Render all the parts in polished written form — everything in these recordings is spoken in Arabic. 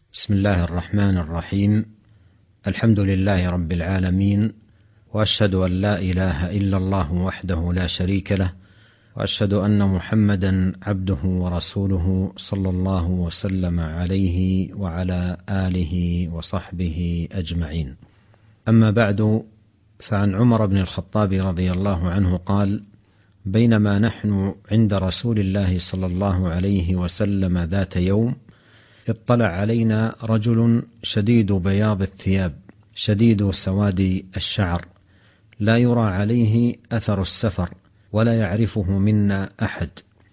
بسم الله الرحمن الرحيم. الحمد لله رب العالمين، وأشهد أن لا إله إلا الله وحده لا شريك له، وأشهد أن محمدا عبده ورسوله صلى الله وسلم عليه وعلى آله وصحبه أجمعين. أما بعد، فعن عمر بن الخطاب رضي الله عنه قال: بينما نحن عند رسول الله صلى الله عليه وسلم ذات يوم، اطلع علينا رجل شديد بياض الثياب شديد سواد الشعر، لا يرى عليه أثر السفر، ولا يعرفه منا أحد،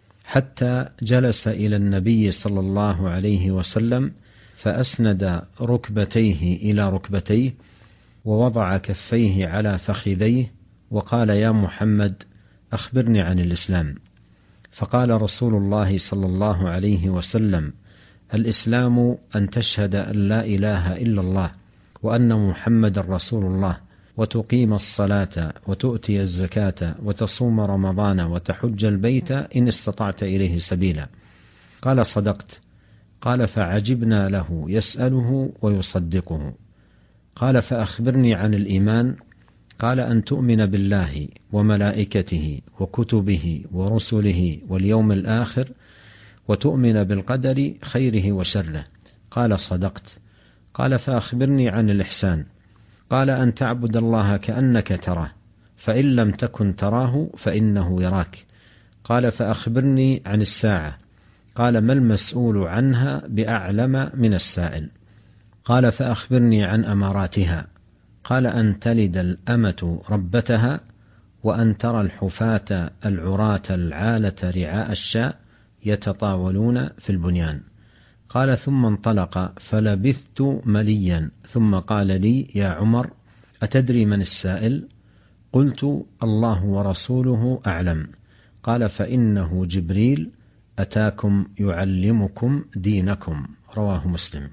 حتى جلس إلى النبي صلى الله عليه وسلم فأسند ركبتيه إلى ركبتيه، ووضع كفيه على فخذيه، وقال: يا محمد، أخبرني عن الإسلام. فقال رسول الله صلى الله عليه وسلم: الإسلام أن تشهد أن لا إله إلا الله وأن محمد رسول الله، وتقيم الصلاة، وتؤتي الزكاة، وتصوم رمضان، وتحج البيت إن استطعت إليه سبيلا. قال: صدقت. قال: فعجبنا له يسأله ويصدقه. قال: فأخبرني عن الإيمان. قال: أن تؤمن بالله وملائكته وكتبه ورسله واليوم الآخر، وتؤمن بالقدر خيره وشره. قال: صدقت. قال: فأخبرني عن الإحسان. قال: أن تعبد الله كأنك تراه، فإن لم تكن تراه فإنه يراك. قال: فأخبرني عن الساعة. قال: ما المسؤول عنها بأعلم من السائل. قال: فأخبرني عن أماراتها. قال: أن تلد الأمة ربتها، وأن ترى الحفاة العراة العالة رعاء الشاء يتطاولون في البنيان. قال: ثم انطلق فلبثت مليا، ثم قال لي: يا عمر، أتدري من السائل؟ قلت: الله ورسوله أعلم. قال: فإنه جبريل أتاكم يعلمكم دينكم. رواه مسلم.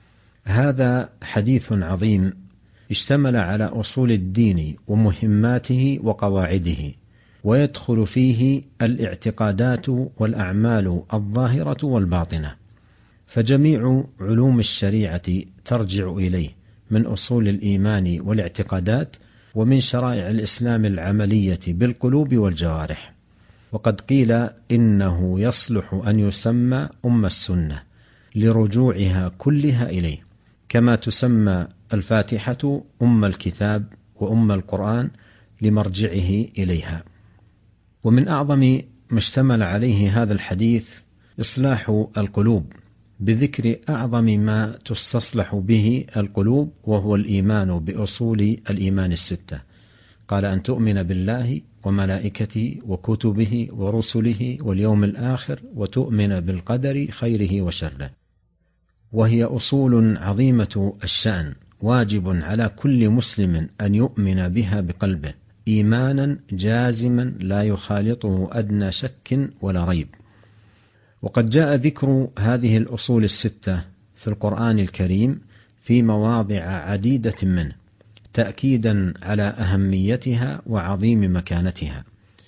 هذا حديث عظيم اشتمل على أصول الدين ومهماته وقواعده، ويدخل فيه الاعتقادات والأعمال الظاهرة والباطنة، فجميع علوم الشريعة ترجع إليه من أصول الإيمان والاعتقادات، ومن شرائع الإسلام العملية بالقلوب والجوارح. وقد قيل إنه يصلح أن يسمى أم السنة لرجوعها كلها إليه، كما تسمى الفاتحة أم الكتاب وأم القرآن لمرجعه إليها. ومن أعظم ما اشتمل عليه هذا الحديث إصلاح القلوب، بذكر أعظم ما تستصلح به القلوب، وهو الإيمان بأصول الإيمان الستة. قال: أن تؤمن بالله وملائكته وكتبه ورسله واليوم الآخر، وتؤمن بالقدر خيره وشره. وهي أصول عظيمة الشأن، واجب على كل مسلم أن يؤمن بها بقلبه إيمانا جازما لا يخالطه أدنى شك ولا ريب. وقد جاء ذكر هذه الأصول الستة في القرآن الكريم في مواضع عديدة منه، تأكيدا على أهميتها وعظيم مكانتها.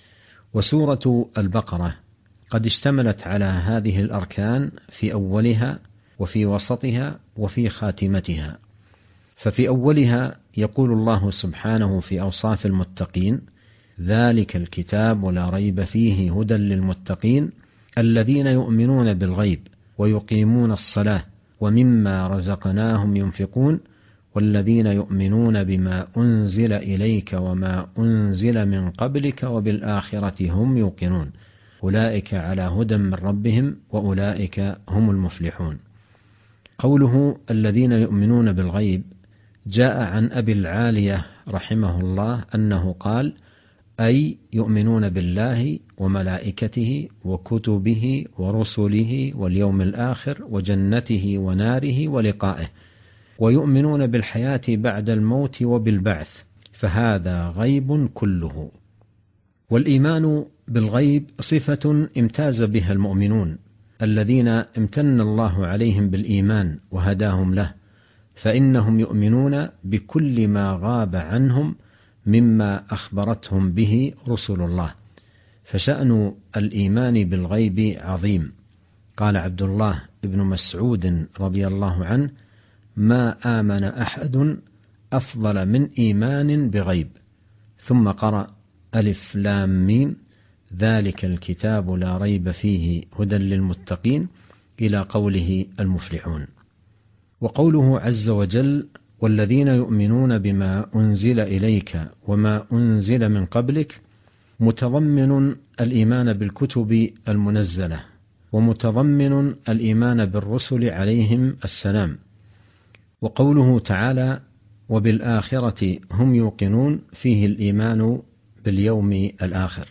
وسورة البقرة قد اشتملت على هذه الأركان في أولها وفي وسطها وفي خاتمتها. ففي أولها يقول الله سبحانه في أوصاف المتقين: ذلك الكتاب لا ريب فيه هدى للمتقين الذين يؤمنون بالغيب ويقيمون الصلاة ومما رزقناهم ينفقون والذين يؤمنون بما أنزل إليك وما أنزل من قبلك وبالآخرة هم يوقنون أولئك على هدى من ربهم وأولئك هم المفلحون. قوله الذين يؤمنون بالغيب جاء عن أبي العالية رحمه الله أنه قال: أي يؤمنون بالله وملائكته وكتبه ورسله واليوم الآخر وجنته وناره ولقائه، ويؤمنون بالحياة بعد الموت وبالبعث، فهذا غيب كله. والإيمان بالغيب صفة امتاز بها المؤمنون الذين امتن الله عليهم بالإيمان وهداهم له، فإنهم يؤمنون بكل ما غاب عنهم مما أخبرتهم به رسل الله. فشأن الإيمان بالغيب عظيم. قال عبد الله بن مسعود رضي الله عنه: ما آمن أحد أفضل من إيمان بغيب. ثم قرأ: ألف لام ميم ذلك الكتاب لا ريب فيه هدى للمتقين إلى قوله المفلحون. وقوله عز وجل: والذين يؤمنون بما أنزل إليك وما أنزل من قبلك، متضمن الإيمان بالكتب المنزلة، ومتضمن الإيمان بالرسل عليهم السلام. وقوله تعالى: وبالآخرة هم يوقنون، فيه الإيمان باليوم الآخر.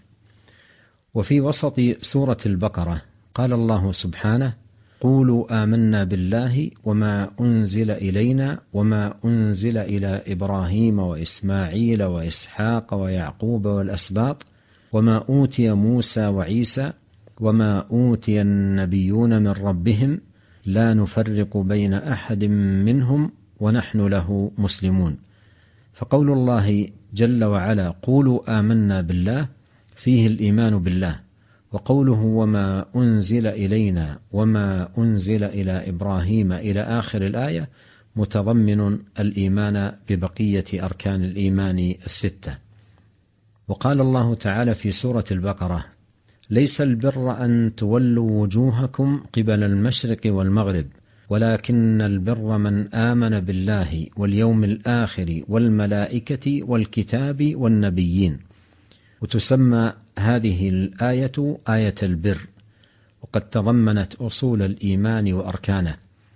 وفي وسط سورة البقرة قال الله سبحانه: قولوا آمنا بالله وما أنزل إلينا وما أنزل إلى إبراهيم وإسماعيل وإسحاق ويعقوب والأسباط وما أوتي موسى وعيسى وما أوتي النبيون من ربهم لا نفرق بين أحد منهم ونحن له مسلمون. فقول الله جل وعلا: قولوا آمنا بالله، فيه الإيمان بالله. وقوله: وما أنزل إلينا وما أنزل إلى إبراهيم إلى آخر الآية، متضمن الإيمان ببقية أركان الإيمان الستة. وقال الله تعالى في سورة البقرة: ليس البر أن تولوا وجوهكم قبل المشرق والمغرب، ولكن البر من آمن بالله واليوم الآخر والملائكة والكتاب والنبيين. وتسمى هذه الآية آية البر، وقد تضمنت أصول الإيمان وأركانه،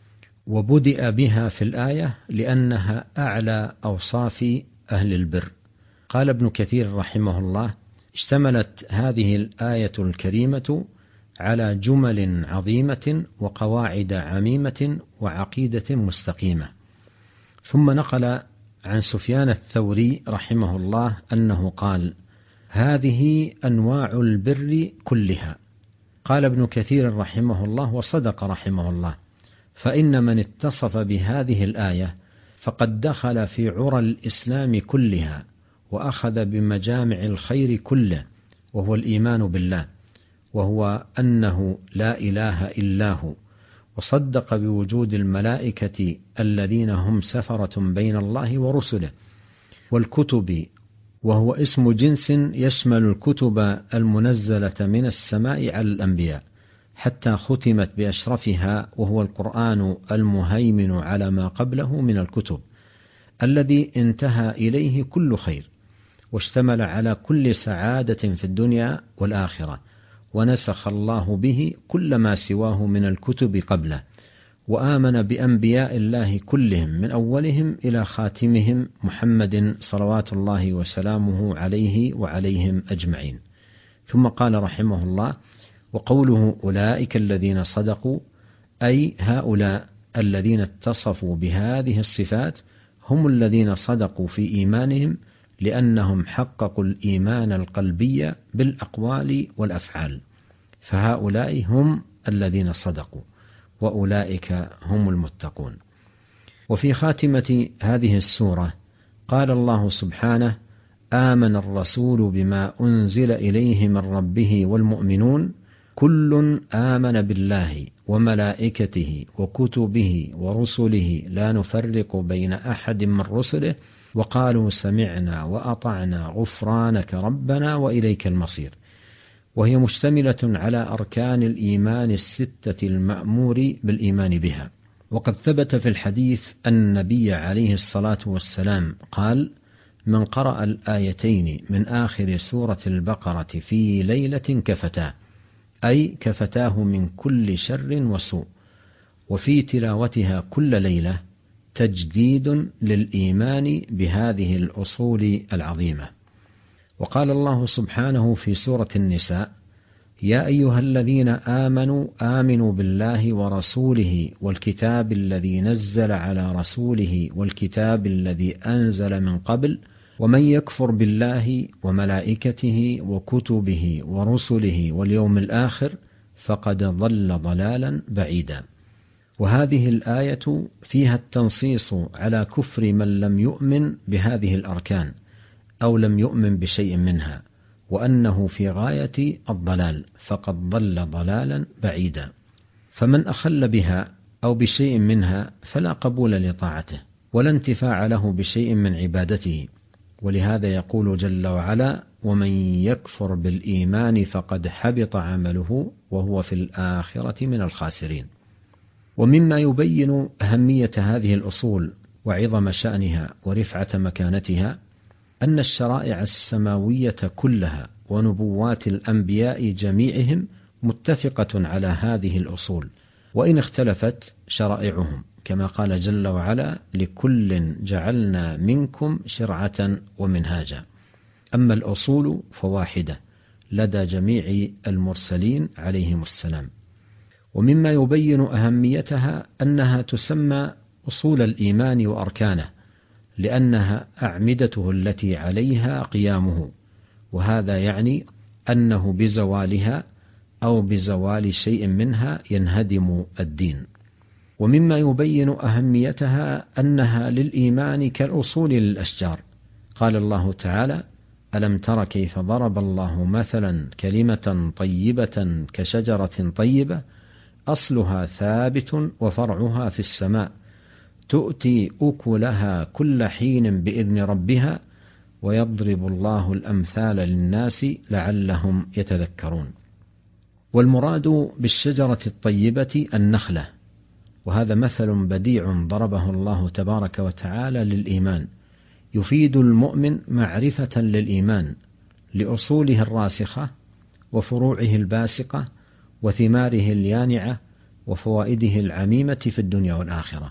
وبدأ بها في الآية لأنها أعلى أوصاف أهل البر. قال ابن كثير رحمه الله: اشتملت هذه الآية الكريمة على جمل عظيمة وقواعد عميمة وعقيدة مستقيمة. ثم نقل عن سفيان الثوري رحمه الله أنه قال: هذه أنواع البر كلها. قال ابن كثير رحمه الله: وصدق رحمه الله، فإن من اتصف بهذه الآية فقد دخل في عرى الإسلام كلها، وأخذ بمجامع الخير كله، وهو الإيمان بالله، وهو أنه لا إله إلا هو، وصدق بوجود الملائكة الذين هم سفرة بين الله ورسله، والكتب، وهو اسم جنس يشمل الكتب المنزلة من السماء على الأنبياء، حتى ختمت بأشرفها، وهو القرآن المهيمن على ما قبله من الكتب، الذي انتهى إليه كل خير، واشتمل على كل سعادة في الدنيا والآخرة، ونسخ الله به كل ما سواه من الكتب قبله، وآمن بأنبياء الله كلهم من أولهم إلى خاتمهم محمد صلوات الله وسلامه عليه وعليهم أجمعين. ثم قال رحمه الله: وقوله أولئك الذين صدقوا، أي هؤلاء الذين اتصفوا بهذه الصفات هم الذين صدقوا في إيمانهم، لأنهم حققوا الإيمان القلبي بالأقوال والأفعال، فهؤلاء هم الذين صدقوا، وأولئك هم المتقون. وفي خاتمة هذه السورة قال الله سبحانه: آمن الرسول بما أنزل إليه من ربه والمؤمنون كل آمن بالله وملائكته وكتبه ورسله لا نفرق بين أحد من رسله وقالوا سمعنا وأطعنا غفرانك ربنا وإليك المصير. وهي مشتملة على أركان الإيمان الستة المأمور بالإيمان بها. وقد ثبت في الحديث أن النبي عليه الصلاة والسلام قال: من قرأ الآيتين من آخر سورة البقرة في ليلة كفتاه، أي كفتاه من كل شر وسوء. وفي تلاوتها كل ليلة تجديد للإيمان بهذه الأصول العظيمة. وقال الله سبحانه في سورة النساء: يا أيها الذين آمنوا آمنوا بالله ورسوله والكتاب الذي نزل على رسوله والكتاب الذي أنزل من قبل، ومن يكفر بالله وملائكته وكتبه ورسله واليوم الآخر فقد ضل ضلالا بعيدا. وهذه الآية فيها التنصيص على كفر من لم يؤمن بهذه الأركان أو لم يؤمن بشيء منها، وأنه في غاية الضلال، فقد ضل ضلالا بعيدا. فمن أخل بها أو بشيء منها فلا قبول لطاعته ولا انتفاع له بشيء من عبادته. ولهذا يقول جل وعلا: ومن يكفر بالإيمان فقد حبط عمله وهو في الآخرة من الخاسرين. ومما يبين أهمية هذه الأصول وعظم شأنها ورفعة مكانتها أن الشرائع السماوية كلها ونبوات الأنبياء جميعهم متفقة على هذه الأصول، وإن اختلفت شرائعهم، كما قال جل وعلا: لكل جعلنا منكم شرعة ومنهاجا. أما الأصول فواحدة لدى جميع المرسلين عليهم السلام. ومما يبين أهميتها أنها تسمى أصول الإيمان وأركانه، لأنها أعمدته التي عليها قيامه، وهذا يعني أنه بزوالها أو بزوال شيء منها ينهدم الدين. ومما يبين أهميتها أنها للإيمان كالأصول للأشجار. قال الله تعالى: ألم تر كيف ضرب الله مثلا كلمة طيبة كشجرة طيبة أصلها ثابت وفرعها في السماء تؤتي أكلها كل حين بإذن ربها ويضرب الله الأمثال للناس لعلهم يتذكرون. والمراد بالشجرة الطيبة النخلة، وهذا مثل بديع ضربه الله تبارك وتعالى للإيمان، يفيد المؤمن معرفة للإيمان لأصوله الراسخة وفروعه الباسقة وثماره اليانعة وفوائده العميمة في الدنيا والآخرة.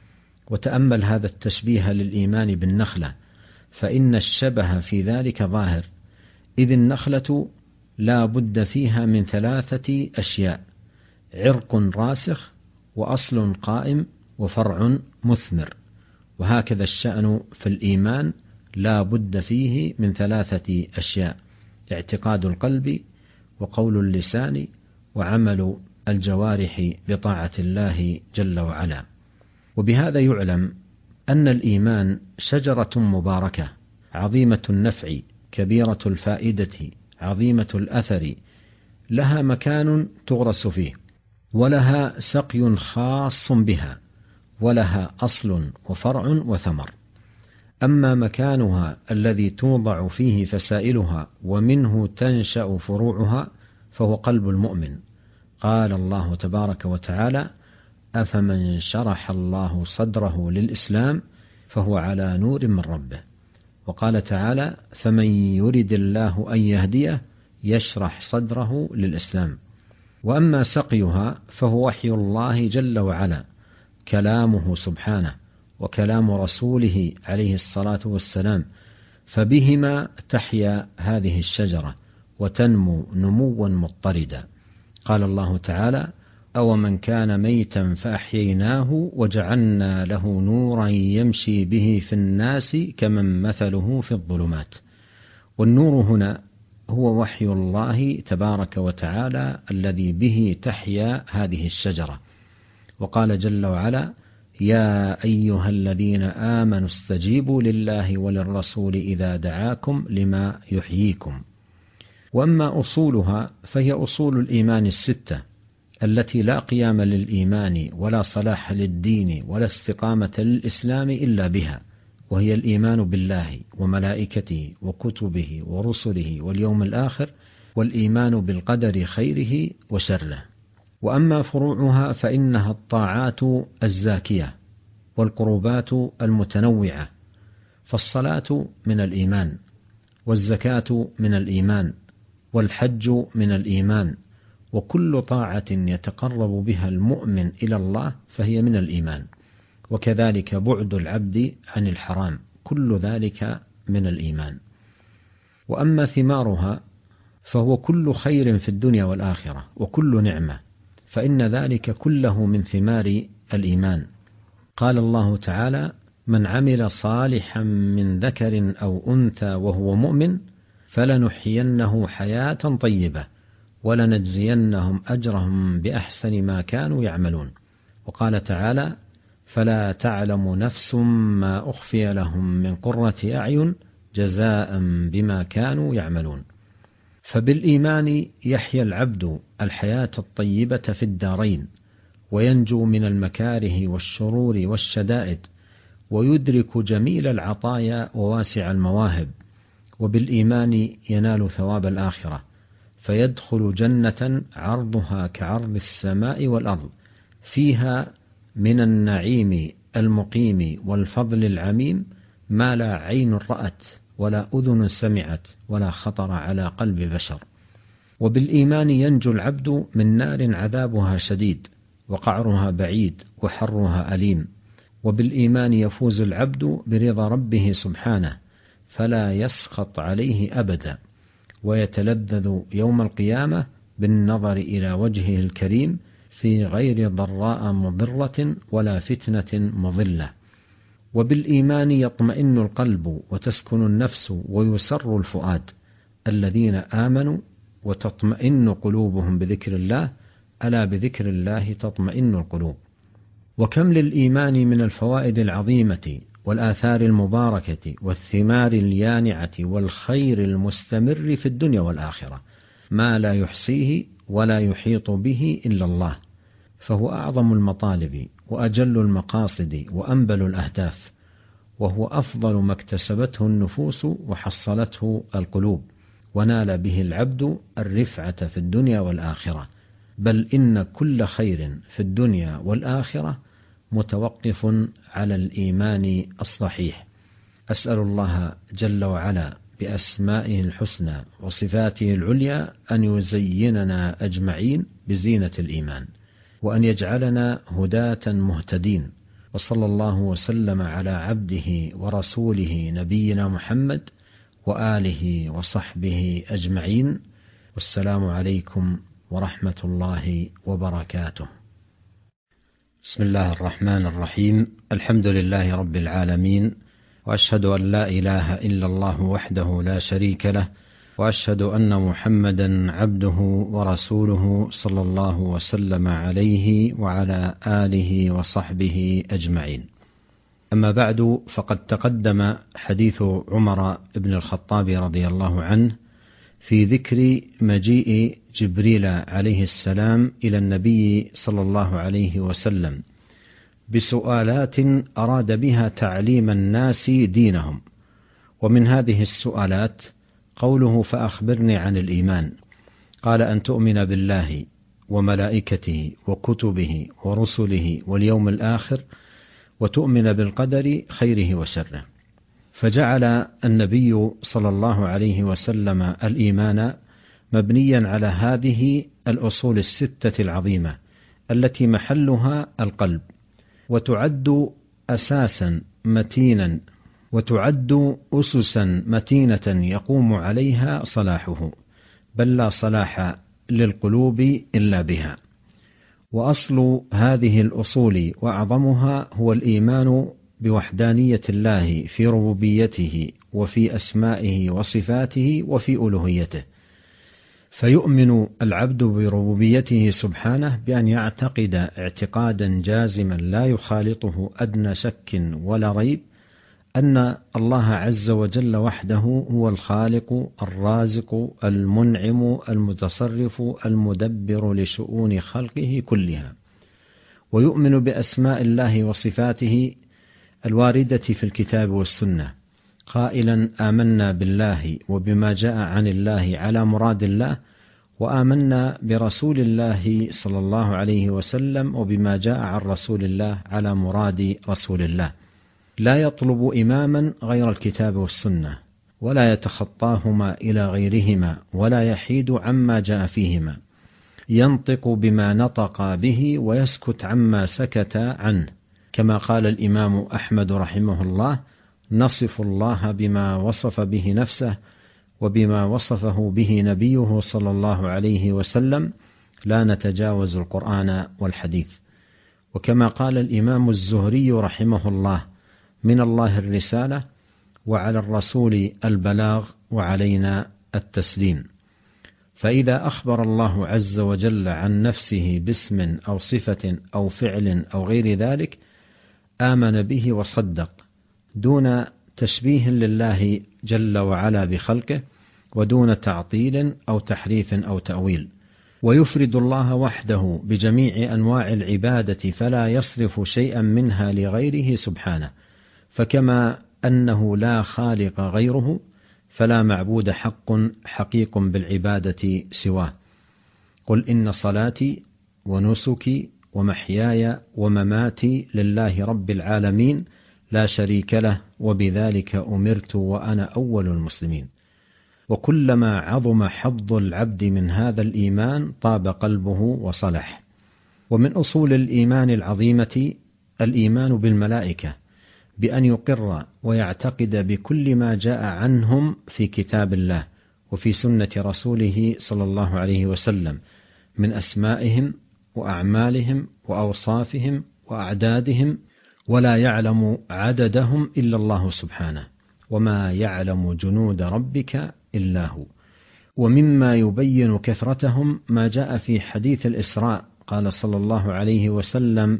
وتأمل هذا التشبيه للإيمان بالنخلة، فإن الشبه في ذلك ظاهر، إذ النخلة لا بد فيها من 3 أشياء: عرق راسخ، وأصل قائم، وفرع مثمر. وهكذا الشأن في الإيمان، لا بد فيه من 3 أشياء: اعتقاد القلب، وقول اللسان، وعمل الجوارح بطاعة الله جل وعلا. وبهذا يعلم أن الإيمان شجرة مباركة عظيمة النفع كبيرة الفائدة عظيمة الأثر، لها مكان تغرس فيه، ولها سقي خاص بها، ولها أصل وفرع وثمر. أما مكانها الذي توضع فيه فسائلها ومنه تنشأ فروعها فهو قلب المؤمن. قال الله تبارك وتعالى: أفمن شرح الله صدره للإسلام فهو على نور من ربه. وقال تعالى: فمن يرد الله أن يهديه يشرح صدره للإسلام. وأما سقيها فهو وحي الله جل وعلا، كلامه سبحانه وكلام رسوله عليه الصلاة والسلام، فبهما تحيا هذه الشجرة وتنمو نموا مضطردا. قال الله تعالى: أومن كان ميتا فأحييناه وجعلنا له نورا يمشي به في الناس كمن مثله في الظلمات. والنور هنا هو وحي الله تبارك وتعالى الذي به تحيا هذه الشجرة. وقال جل وعلا: يا أيها الذين آمنوا استجيبوا لله وللرسول إذا دعاكم لما يحييكم. وأما أصولها فهي أصول الإيمان 6 التي لا قيام للإيمان ولا صلاح للدين ولا استقامة للإسلام إلا بها، وهي الإيمان بالله وملائكته وكتبه ورسله واليوم الآخر، والإيمان بالقدر خيره وشره. وأما فروعها فإنها الطاعات الزاكية والقربات المتنوعة، فالصلاة من الإيمان، والزكاة من الإيمان، والحج من الإيمان، وكل طاعة يتقرب بها المؤمن إلى الله فهي من الإيمان. وكذلك بعد العبد عن الحرام، كل ذلك من الإيمان. وأما ثمارها فهو كل خير في الدنيا والآخرة وكل نعمة، فإن ذلك كله من ثمار الإيمان. قال الله تعالى: من عمل صالحا من ذكر أو أنثى وهو مؤمن فلنحيينه حياة طيبة ولنجزينهم أجرهم بأحسن ما كانوا يعملون. وقال تعالى: فلا تعلم نفس ما أخفي لهم من قرة أعين جزاء بما كانوا يعملون. فبالإيمان يحيا العبد الحياة الطيبة في الدارين، وينجو من المكاره والشرور والشدائد، ويدرك جميل العطايا وواسع المواهب، وبالإيمان ينال ثواب الآخرة، فيدخل جنة عرضها كعرض السماء والأرض، فيها من النعيم المقيم والفضل العميم ما لا عين رأت ولا أذن سمعت ولا خطر على قلب بشر. وبالإيمان ينجو العبد من نار عذابها شديد وقعرها بعيد وحرها أليم. وبالإيمان يفوز العبد برضا ربه سبحانه فلا يسخط عليه أبدا، ويتلذذ يوم القيامة بالنظر إلى وجهه الكريم في غير ضراء مضرة ولا فتنة مضلة. وبالإيمان يطمئن القلب وتسكن النفس ويسر الفؤاد. الذين آمنوا وتطمئن قلوبهم بذكر الله، ألا بذكر الله تطمئن القلوب. وكم للإيمان من الفوائد العظيمة والآثار المباركة والثمار اليانعة والخير المستمر في الدنيا والآخرة ما لا يحصيه ولا يحيط به إلا الله، فهو أعظم المطالب وأجل المقاصد وأنبل الأهداف، وهو أفضل ما اكتسبته النفوس وحصلته القلوب، ونال به العبد الرفعة في الدنيا والآخرة، بل إن كل خير في الدنيا والآخرة متوقف على الإيمان الصحيح. أسأل الله جل وعلا بأسمائه الحسنى وصفاته العليا أن يزيننا أجمعين بزينة الإيمان، وأن يجعلنا هداة مهتدين. وصلى الله وسلم على عبده ورسوله نبينا محمد وآله وصحبه أجمعين، والسلام عليكم ورحمة الله وبركاته. بسم الله الرحمن الرحيم. الحمد لله رب العالمين، وأشهد أن لا إله إلا الله وحده لا شريك له، وأشهد أن محمدا عبده ورسوله صلى الله وسلم عليه وعلى آله وصحبه أجمعين. أما بعد، فقد تقدم حديث عمر بن الخطاب رضي الله عنه في ذكر مجيء جبريل عليه السلام إلى النبي صلى الله عليه وسلم بسؤالات أراد بها تعليم الناس دينهم. ومن هذه السؤالات قوله: فأخبرني عن الإيمان. قال: أن تؤمن بالله وملائكته وكتبه ورسله واليوم الآخر، وتؤمن بالقدر خيره وشره. فجعل النبي صلى الله عليه وسلم الإيمان مبنيا على هذه الأصول الستة العظيمة التي محلها القلب، وتعد أساسا متينا، وتعد أسسا متينة يقوم عليها صلاحه، بل لا صلاح للقلوب إلا بها. وأصل هذه الأصول وأعظمها هو الإيمان بوحدانية الله في ربوبيته وفي أسمائه وصفاته وفي ألوهيته. فيؤمن العبد بربوبيته سبحانه بأن يعتقد اعتقادا جازما لا يخالطه أدنى شك ولا ريب أن الله عز وجل وحده هو الخالق الرازق المنعم المتصرف المدبر لشؤون خلقه كلها. ويؤمن بأسماء الله وصفاته الواردة في الكتاب والسنة، قائلا: آمنا بالله وبما جاء عن الله على مراد الله، وآمنا برسول الله صلى الله عليه وسلم وبما جاء عن رسول الله على مراد رسول الله. لا يطلب إماما غير الكتاب والسنة، ولا يتخطاهما إلى غيرهما، ولا يحيد عما جاء فيهما، ينطق بما نطق به ويسكت عما سكت عنه. كما قال الإمام أحمد رحمه الله: نصف الله بما وصف به نفسه وبما وصفه به نبيه صلى الله عليه وسلم، لا نتجاوز القرآن والحديث. وكما قال الإمام الزهري رحمه الله: من الله الرسالة، وعلى الرسول البلاغ، وعلينا التسليم. فإذا أخبر الله عز وجل عن نفسه باسم أو صفة أو فعل أو غير ذلك آمن به وصدق، دون تشبيه لله جل وعلا بخلقه، ودون تعطيل أو تحريف أو تأويل. ويفرد الله وحده بجميع أنواع العبادة فلا يصرف شيئا منها لغيره سبحانه، فكما أنه لا خالق غيره فلا معبود حقيق بالعبادة سواه. قل إن صلاتي ونسكي ومحياي ومماتي لله رب العالمين لا شريك له وبذلك أمرت وأنا أول المسلمين. وكلما عظم حظ العبد من هذا الإيمان طاب قلبه وصلح. ومن أصول الإيمان العظيمة الإيمان بالملائكة، بأن يقر ويعتقد بكل ما جاء عنهم في كتاب الله وفي سنة رسوله صلى الله عليه وسلم من أسمائهم وأعمالهم وأوصافهم وأعدادهم، ولا يعلم عددهم إلا الله سبحانه، وما يعلم جنود ربك إلا هو. ومما يبين كثرتهم ما جاء في حديث الإسراء، قال صلى الله عليه وسلم: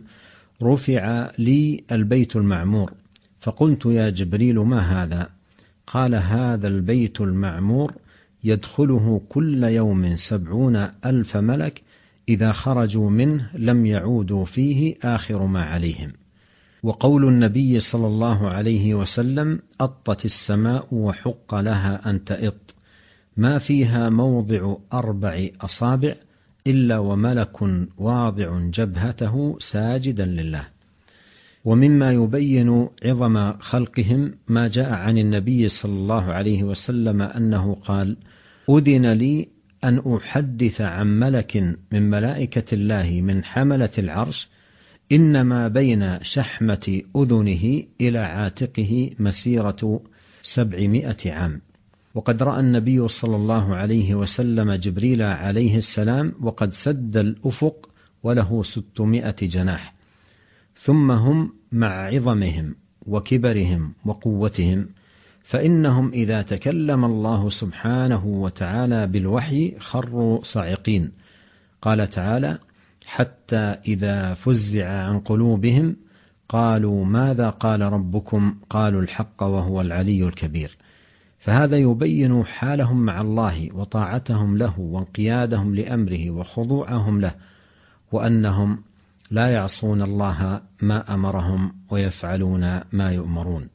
رفع لي البيت المعمور، فقلت يا جبريل ما هذا؟ قال: هذا البيت المعمور يدخله كل يوم 70,000 ملك، إذا خرجوا منه لم يعودوا فيه آخر ما عليهم. وقول النبي صلى الله عليه وسلم: أطت السماء وحق لها أن تئط، ما فيها موضع 4 أصابع إلا وملك واضع جبهته ساجدا لله. ومما يبين عظم خلقهم ما جاء عن النبي صلى الله عليه وسلم أنه قال: أذن لي أن أحدث عن ملك من ملائكة الله من حملة العرش، إنما بين شحمة أذنه إلى عاتقه مسيرة 700 عام. وقد رأى النبي صلى الله عليه وسلم جبريل عليه السلام وقد سد الأفق وله 600 جناح. ثم هم مع عظمهم وكبرهم وقوتهم، فإنهم إذا تكلم الله سبحانه وتعالى بالوحي خروا صاعقين. قال تعالى: حتى إذا فزع عن قلوبهم قالوا ماذا قال ربكم؟ قالوا الحق وهو العلي الكبير. فهذا يبين حالهم مع الله وطاعتهم له وانقيادهم لأمره وخضوعهم له، وأنهم لا يعصون الله ما أمرهم ويفعلون ما يؤمرون.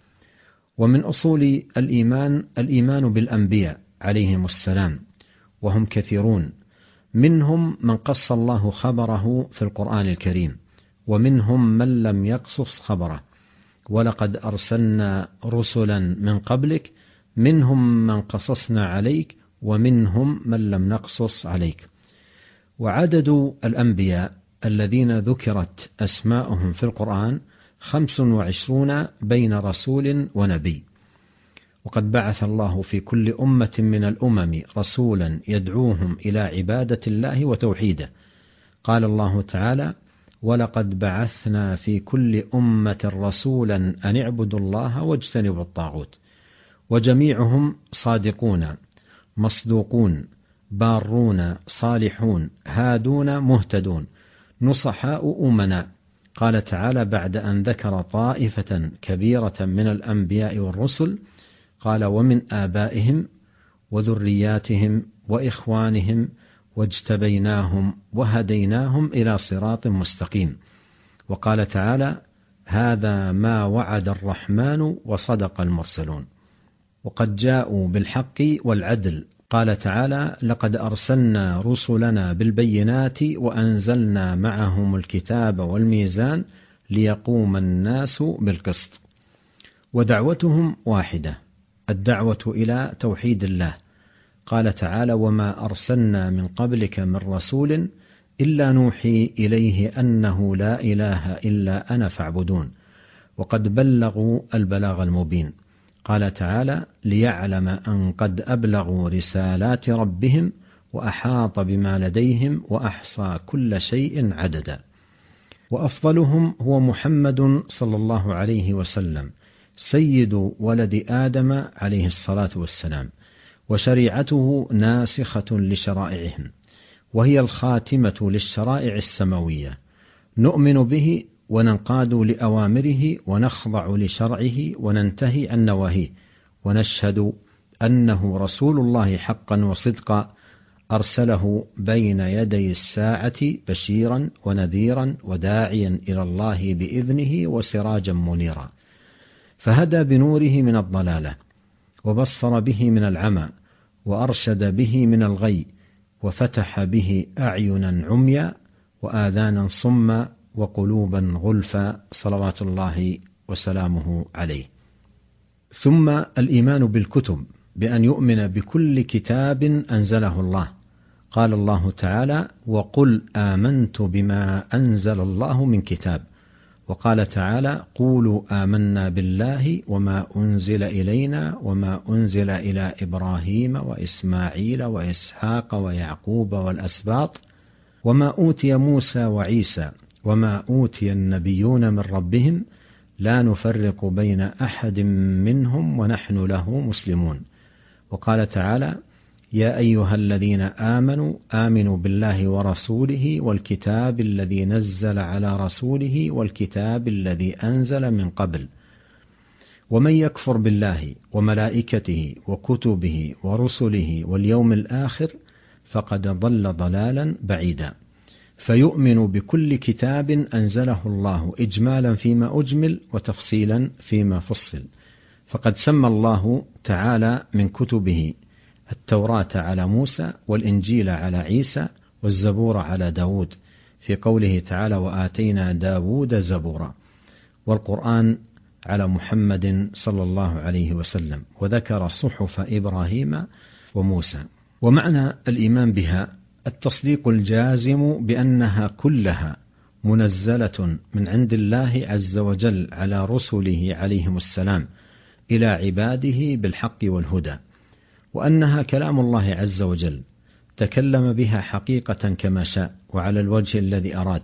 ومن أصول الإيمان بالأنبياء عليهم السلام، وهم كثيرون، منهم من قص الله خبره في القرآن الكريم، ومنهم من لم يقصص خبره. ولقد أرسلنا رسلا من قبلك منهم من قصصنا عليك ومنهم من لم نقصص عليك. وعدد الأنبياء الذين ذكرت أسماؤهم في القرآن 25 بين رسول ونبي. وقد بعث الله في كل أمة من الأمم رسولا يدعوهم إلى عبادة الله وتوحيده. قال الله تعالى: ولقد بعثنا في كل أمة رسولا أن اعبدوا الله واجتنبوا الطاغوت. وجميعهم صادقون مصدوقون بارون صالحون هادون مهتدون نصحاء أمناء. قال تعالى بعد أن ذكر طائفة كبيرة من الأنبياء والرسل قال: ومن آبائهم وذرياتهم وإخوانهم واجتبيناهم وهديناهم إلى صراط مستقيم. وقال تعالى: هذا ما وعد الرحمن وصدق المرسلون. وقد جاءوا بالحق والعدل. قال تعالى: لقد أرسلنا رسلنا بالبينات وأنزلنا معهم الكتاب والميزان ليقوم الناس بالقسط. ودعوتهم واحدة، الدعوة إلى توحيد الله. قال تعالى: وما أرسلنا من قبلك من رسول إلا نوحي إليه أنه لا إله إلا أنا فاعبدون. وقد بلغوا البلاغ المبين. قال تعالى: ليعلم أن قد أبلغوا رسالات ربهم وأحاط بما لديهم وأحصى كل شيء عددا. وأفضلهم هو محمد صلى الله عليه وسلم، سيد ولد آدم عليه الصلاة والسلام، وشريعته ناسخة لشرائعهم، وهي الخاتمة للشرائع السماوية. نؤمن به وننقاد لأوامره ونخضع لشرعه وننتهي عن نواهيه، ونشهد أنه رسول الله حقا وصدقا أرسله بين يدي الساعة بشيرا ونذيرا وداعيا إلى الله بإذنه وسراجا منيرا، فهدى بنوره من الضلالة، وبصر به من العمى، وأرشد به من الغي، وفتح به أعينا عميا وآذانا صما وقلوبا غلفا، صلوات الله وسلامه عليه. ثم الإيمان بالكتب، بأن يؤمن بكل كتاب أنزله الله. قال الله تعالى: وقل آمنت بما أنزل الله من كتاب. وقال تعالى: قولوا آمنا بالله وما أنزل إلينا وما أنزل إلى إبراهيم وإسماعيل وإسحاق ويعقوب والأسباط وما أوتي موسى وعيسى وما أوتي النبيون من ربهم لا نفرق بين أحد منهم ونحن له مسلمون. وقال تعالى: يا أيها الذين آمنوا بالله ورسوله والكتاب الذي نزل على رسوله والكتاب الذي أنزل من قبل، ومن يكفر بالله وملائكته وكتبه ورسله واليوم الآخر فقد ضل ضلالا بعيدا. فيؤمن بكل كتاب أنزله الله إجمالا فيما أجمل وتفصيلا فيما فصل. فقد سمى الله تعالى من كتبه التوراة على موسى، والإنجيل على عيسى، والزبور على داود، في قوله تعالى: وآتينا داود زبورا، والقرآن على محمد صلى الله عليه وسلم، وذكر صحف إبراهيم وموسى. ومعنى الإيمان بها التصديق الجازم بأنها كلها منزلة من عند الله عز وجل على رسله عليهم السلام إلى عباده بالحق والهدى، وأنها كلام الله عز وجل تكلم بها حقيقة كما شاء وعلى الوجه الذي أراد،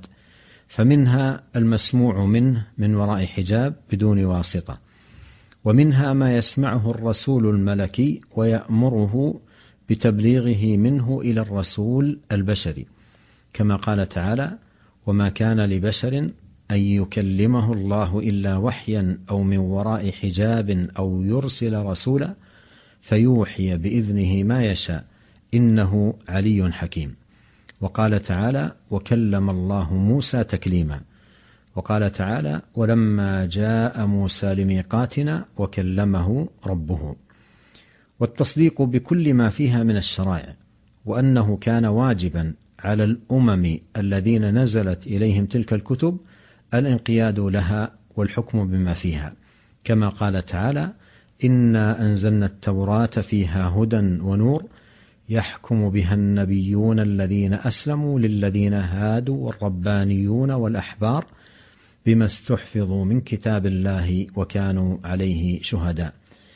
فمنها المسموع منه من وراء حجاب بدون واسطة، ومنها ما يسمعه الرسول الملكي ويأمره بتبليغه منه إلى الرسول البشري، كما قال تعالى: وما كان لبشر أن يكلمه الله إلا وحيا أو من وراء حجاب أو يرسل رسولا فيوحي بإذنه ما يشاء إنه علي حكيم. وقال تعالى: وكلم الله موسى تكليما. وقال تعالى: ولما جاء موسى لميقاتنا وكلمه ربه. والتصديق بكل ما فيها من الشرائع، وأنه كان واجبا على الأمم الذين نزلت إليهم تلك الكتب الانقياد لها والحكم بما فيها، كما قال تعالى: إنا أنزلنا التوراة فيها هدى ونور يحكم بها النبيون الذين أسلموا للذين هادوا والربانيون والأحبار بما استحفظوا من كتاب الله وكانوا عليه شهداء.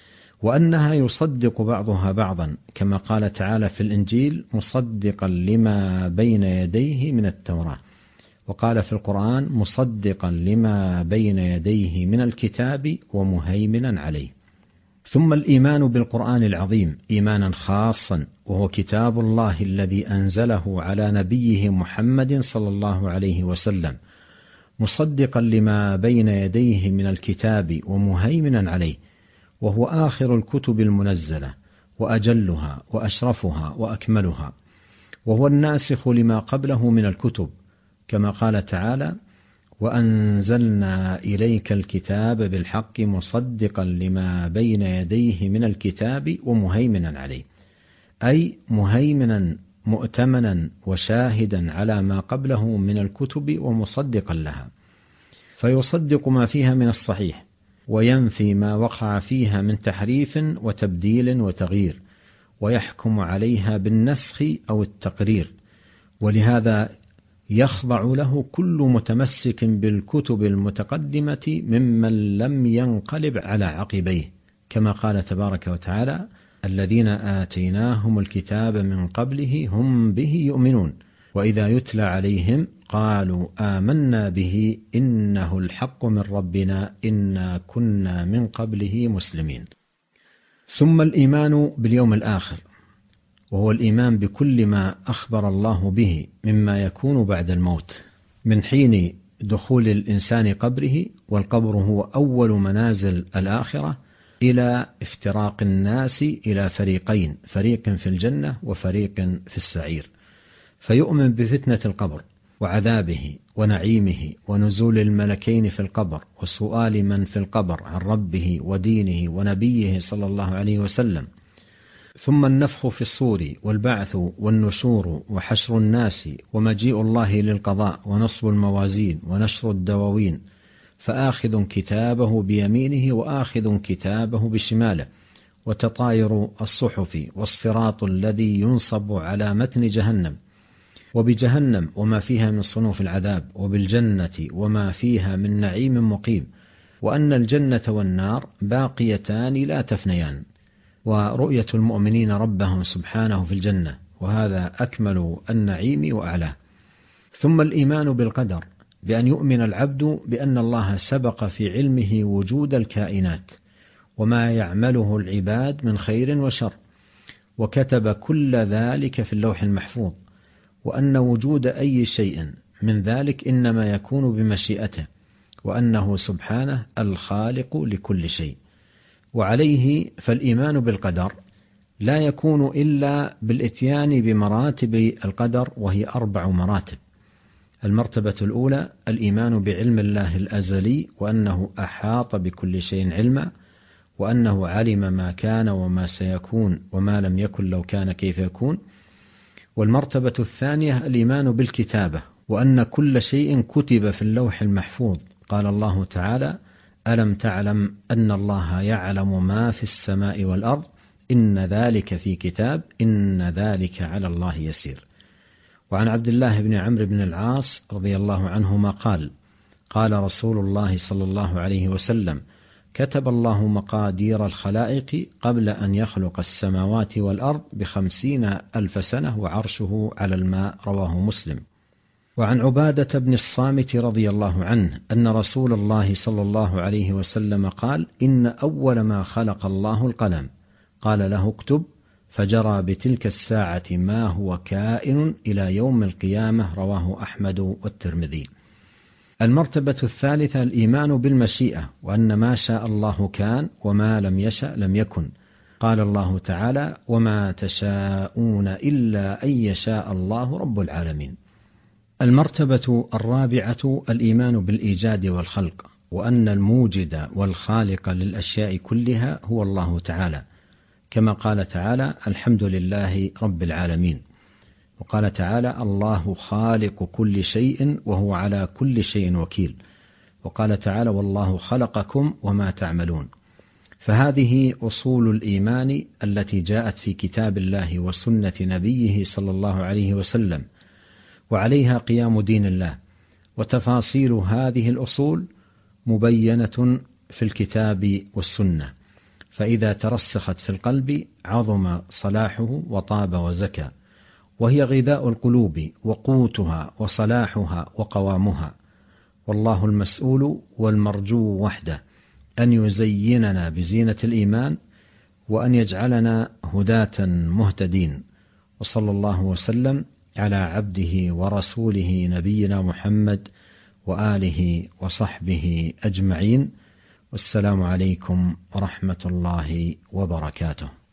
وأنها يصدق بعضها بعضا، كما قال تعالى في الإنجيل: مصدقا لما بين يديه من التوراة. وقال في القرآن: مصدقا لما بين يديه من الكتاب ومهيمنا عليه. ثم الإيمان بالقرآن العظيم إيمانا خاصا، وهو كتاب الله الذي أنزله على نبيه محمد صلى الله عليه وسلم، مصدقا لما بين يديه من الكتاب ومهيمنا عليه، وهو آخر الكتب المنزلة وأجلها وأشرفها وأكملها، وهو الناسخ لما قبله من الكتب، كما قال تعالى: وأنزلنا إليك الكتاب بالحق مصدقا لما بين يديه من الكتاب ومهيمنا عليه، أي مهيمنا مؤتمنا وشاهدا على ما قبله من الكتب ومصدقا لها، فيصدق ما فيها من الصحيح وينفي ما وقع فيها من تحريف وتبديل وتغيير، ويحكم عليها بالنسخ أو التقرير. ولهذا يخضع له كل متمسك بالكتب المتقدمة ممن لم ينقلب على عقبيه، كما قال تبارك وتعالى: الذين آتيناهم الكتاب من قبله هم به يؤمنون وإذا يتلى عليهم قالوا آمنا به إنه الحق من ربنا إنا كنا من قبله مسلمين. ثم الإيمان باليوم الآخر، وهو الإيمان بكل ما أخبر الله به مما يكون بعد الموت، من حين دخول الإنسان قبره، والقبر هو أول منازل الآخرة، إلى افتراق الناس إلى فريقين، فريق في الجنة وفريق في السعير، فيؤمن بفتنة القبر وعذابه ونعيمه ونزول الملكين في القبر وسؤال من في القبر عن ربه ودينه ونبيه صلى الله عليه وسلم، ثم النفخ في الصور والبعث والنشور وحشر الناس ومجيء الله للقضاء ونصب الموازين ونشر الدواوين، فآخذ كتابه بيمينه وآخذ كتابه بشماله، وتطاير الصحف والصراط الذي ينصب على متن جهنم، وبجهنم وما فيها من صنوف العذاب، وبالجنة وما فيها من نعيم مقيم، وأن الجنة والنار باقيتان لا تفنيان، ورؤية المؤمنين ربهم سبحانه في الجنة، وهذا أكمل النعيم وأعلاه. ثم الإيمان بالقدر، بأن يؤمن العبد بأن الله سبق في علمه وجود الكائنات وما يعمله العباد من خير وشر، وكتب كل ذلك في اللوح المحفوظ، وأن وجود أي شيء من ذلك إنما يكون بمشيئته، وأنه سبحانه الخالق لكل شيء. وعليه فالإيمان بالقدر لا يكون إلا بالإتيان بمراتب القدر، وهي 4 مراتب. المرتبة الأولى الإيمان بعلم الله الأزلي، وأنه أحاط بكل شيء علما، وأنه علم ما كان وما سيكون وما لم يكن لو كان كيف يكون. والمرتبة الثانية الإيمان بالكتابة، وأن كل شيء كتب في اللوح المحفوظ. قال الله تعالى: ألم تعلم أن الله يعلم ما في السماء والأرض إن ذلك في كتاب إن ذلك على الله يسير. وعن عبد الله بن عمرو بن العاص رضي الله عنهما قال: قال رسول الله صلى الله عليه وسلم: كتب الله مقادير الخلائق قبل أن يخلق السماوات والأرض ب50,000 سنة وعرشه على الماء. رواه مسلم. وعن عبادة بن الصامت رضي الله عنه أن رسول الله صلى الله عليه وسلم قال: إن أول ما خلق الله القلم، قال له اكتب، فجرى بتلك الساعة ما هو كائن إلى يوم القيامة. رواه أحمد والترمذي. المرتبة الثالثة الإيمان بالمشيئة، وأن ما شاء الله كان وما لم يشأ لم يكن. قال الله تعالى: وما تشاءون إلا أن يشاء الله رب العالمين. المرتبة الرابعة الإيمان بالإيجاد والخلق، وأن الموجد والخالق للأشياء كلها هو الله تعالى، كما قال تعالى: الحمد لله رب العالمين. وقال تعالى: الله خالق كل شيء وهو على كل شيء وكيل. وقال تعالى: والله خلقكم وما تعملون. فهذه أصول الإيمان التي جاءت في كتاب الله وسنة نبيه صلى الله عليه وسلم، وعليها قيام دين الله. وتفاصيل هذه الأصول مبينة في الكتاب والسنة، فإذا ترسخت في القلب عظم صلاحه وطاب وزكى، وهي غذاء القلوب وقوتها وصلاحها وقوامها. والله المسؤول والمرجو وحده أن يزيننا بزينة الإيمان، وأن يجعلنا هداة مهتدين. وصلى الله وسلم على عبده ورسوله نبينا محمد وآله وصحبه أجمعين. والسلام عليكم ورحمة الله وبركاته.